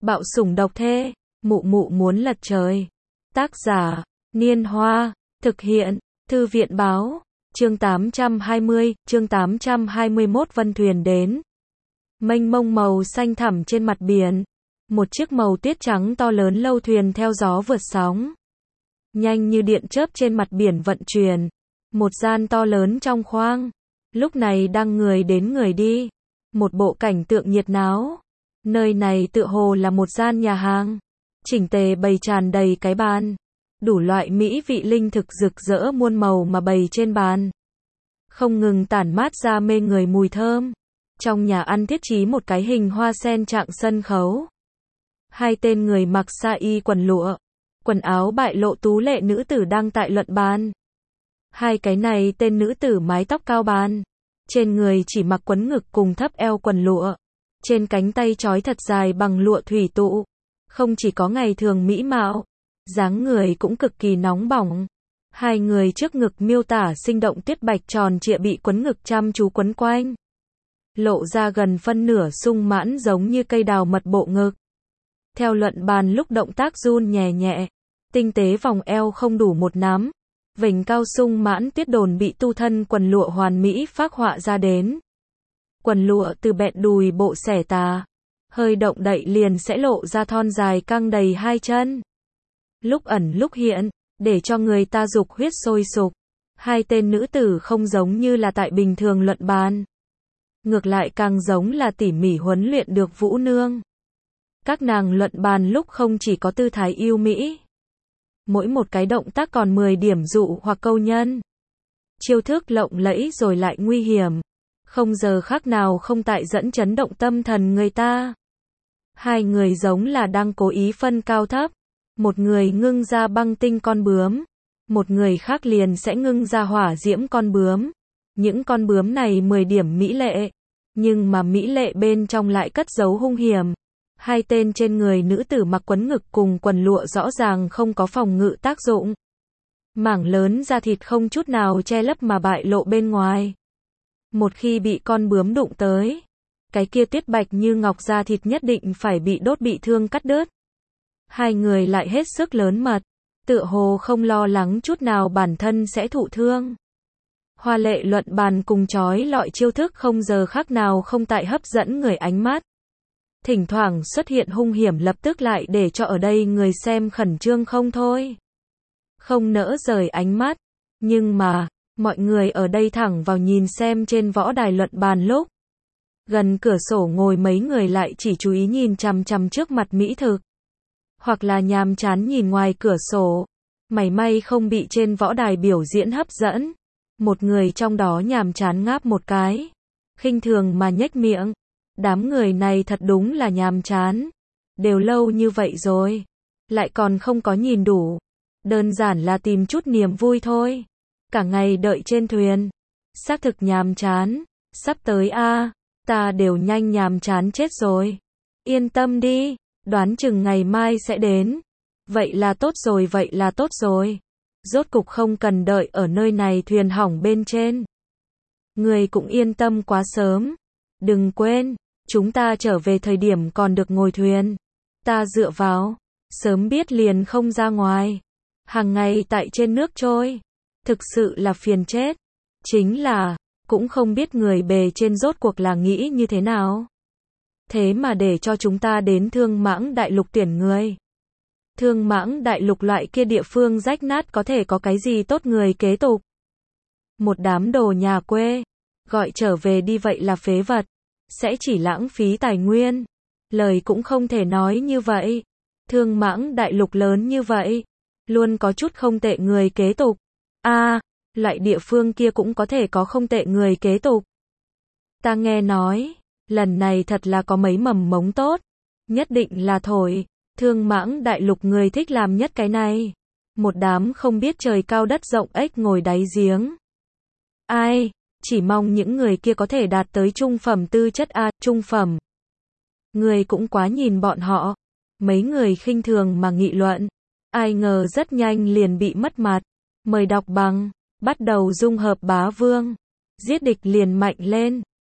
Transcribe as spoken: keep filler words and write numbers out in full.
Bạo sủng độc thê, mụ mụ muốn lật trời. Tác giả, Niên Hoa, thực hiện, Thư viện Báo, chương tám trăm hai mươi, chương tám trăm hai mươi mốt Vân thuyền đến. Mênh mông màu xanh thẳm trên mặt biển, một chiếc màu tuyết trắng to lớn lâu thuyền theo gió vượt sóng. Nhanh như điện chớp trên mặt biển vận chuyển, một gian to lớn trong khoang, lúc này đang người đến người đi, một bộ cảnh tượng nhiệt náo. Nơi này tựa hồ là một gian nhà hàng, chỉnh tề bày tràn đầy cái bàn, đủ loại mỹ vị linh thực rực rỡ muôn màu mà bày trên bàn, không ngừng tản mát ra mê người mùi thơm. Trong nhà ăn thiết trí một cái hình hoa sen trạng sân khấu. Hai tên người mặc sa y quần lụa, quần áo bại lộ tú lệ nữ tử đang tại luận bàn. Hai cái này tên nữ tử mái tóc cao bàn, trên người chỉ mặc quấn ngực cùng thấp eo quần lụa, trên cánh tay trói thật dài bằng lụa thủy tụ. Không chỉ có ngày thường mỹ mạo, dáng người cũng cực kỳ nóng bỏng. Hai người trước ngực miêu tả sinh động tuyết bạch tròn trịa bị quấn ngực chăm chú quấn quanh, lộ ra gần phân nửa sung mãn giống như cây đào mật bộ ngực. Theo luận bàn lúc động tác run nhẹ nhẹ, tinh tế vòng eo không đủ một nắm, vành cao sung mãn tuyết đồn bị tu thân quần lụa hoàn mỹ phác họa ra đến. Quần lụa từ bẹn đùi bộ xẻ tà, hơi động đậy liền sẽ lộ ra thon dài căng đầy hai chân. Lúc ẩn lúc hiện, để cho người ta dục huyết sôi sục. Hai tên nữ tử không giống như là tại bình thường luận bàn, ngược lại càng giống là tỉ mỉ huấn luyện được vũ nương. Các nàng luận bàn lúc không chỉ có tư thái yêu mỹ, mỗi một cái động tác còn mười điểm dụ hoặc câu nhân. Chiêu thức lộng lẫy rồi lại nguy hiểm, không giờ khác nào không tại dẫn chấn động tâm thần người ta. Hai người giống là đang cố ý phân cao thấp, một người ngưng ra băng tinh con bướm, một người khác liền sẽ ngưng ra hỏa diễm con bướm. Những con bướm này mười điểm mỹ lệ, nhưng mà mỹ lệ bên trong lại cất giấu hung hiểm. Hai tên trên người nữ tử mặc quấn ngực cùng quần lụa rõ ràng không có phòng ngự tác dụng. Mảng lớn da thịt không chút nào che lấp mà bại lộ bên ngoài. Một khi bị con bướm đụng tới, cái kia tuyết bạch như ngọc da thịt nhất định phải bị đốt bị thương cắt đứt. Hai người lại hết sức lớn mật, tựa hồ không lo lắng chút nào bản thân sẽ thụ thương. Hoa lệ luận bàn cùng chói lọi chiêu thức không giờ khác nào không tại hấp dẫn người ánh mắt. Thỉnh thoảng xuất hiện hung hiểm lập tức lại để cho ở đây người xem khẩn trương không thôi, không nỡ rời ánh mắt. Nhưng mà, mọi người ở đây thẳng vào nhìn xem trên võ đài luận bàn lúc. Gần cửa sổ ngồi mấy người lại chỉ chú ý nhìn chằm chằm trước mặt mỹ thực, hoặc là nhàm chán nhìn ngoài cửa sổ, mảy may không bị trên võ đài biểu diễn hấp dẫn. Một người trong đó nhàm chán ngáp một cái, khinh thường mà nhếch miệng. Đám người này thật đúng là nhàm chán. Đều lâu như vậy rồi, lại còn không có nhìn đủ. Đơn giản là tìm chút niềm vui thôi. Cả ngày đợi trên thuyền, xác thực nhàm chán. Sắp tới a, ta đều nhanh nhàm chán chết rồi. Yên tâm đi, đoán chừng ngày mai sẽ đến. Vậy là tốt rồi, vậy là tốt rồi. Rốt cục không cần đợi ở nơi này thuyền hỏng bên trên. Người cũng yên tâm quá sớm. Đừng quên, chúng ta trở về thời điểm còn được ngồi thuyền. Ta dựa vào, sớm biết liền không ra ngoài. Hàng ngày tại trên nước trôi, thực sự là phiền chết. Chính là, cũng không biết người bề trên rốt cuộc là nghĩ như thế nào. Thế mà để cho chúng ta đến Thương Mãng Đại Lục tuyển người. Thương Mãng Đại Lục loại kia địa phương rách nát có thể có cái gì tốt người kế tục. Một đám đồ nhà quê, gọi trở về đi vậy là phế vật, sẽ chỉ lãng phí tài nguyên. Lời cũng không thể nói như vậy. Thương Mãng Đại Lục lớn như vậy, luôn có chút không tệ người kế tục. A, à, loại địa phương kia cũng có thể có không tệ người kế tục. Ta nghe nói, lần này thật là có mấy mầm mống tốt, nhất định là thổi. Thương Mãng Đại Lục người thích làm nhất cái này. Một đám không biết trời cao đất rộng ếch ngồi đáy giếng. Ai, chỉ mong những người kia có thể đạt tới trung phẩm tư chất a, trung phẩm. Người cũng quá nhìn bọn họ. Mấy người khinh thường mà nghị luận. Ai ngờ rất nhanh liền bị mất mặt. Mời đọc bằng, bắt đầu dung hợp bá vương. Giết địch liền mạnh lên.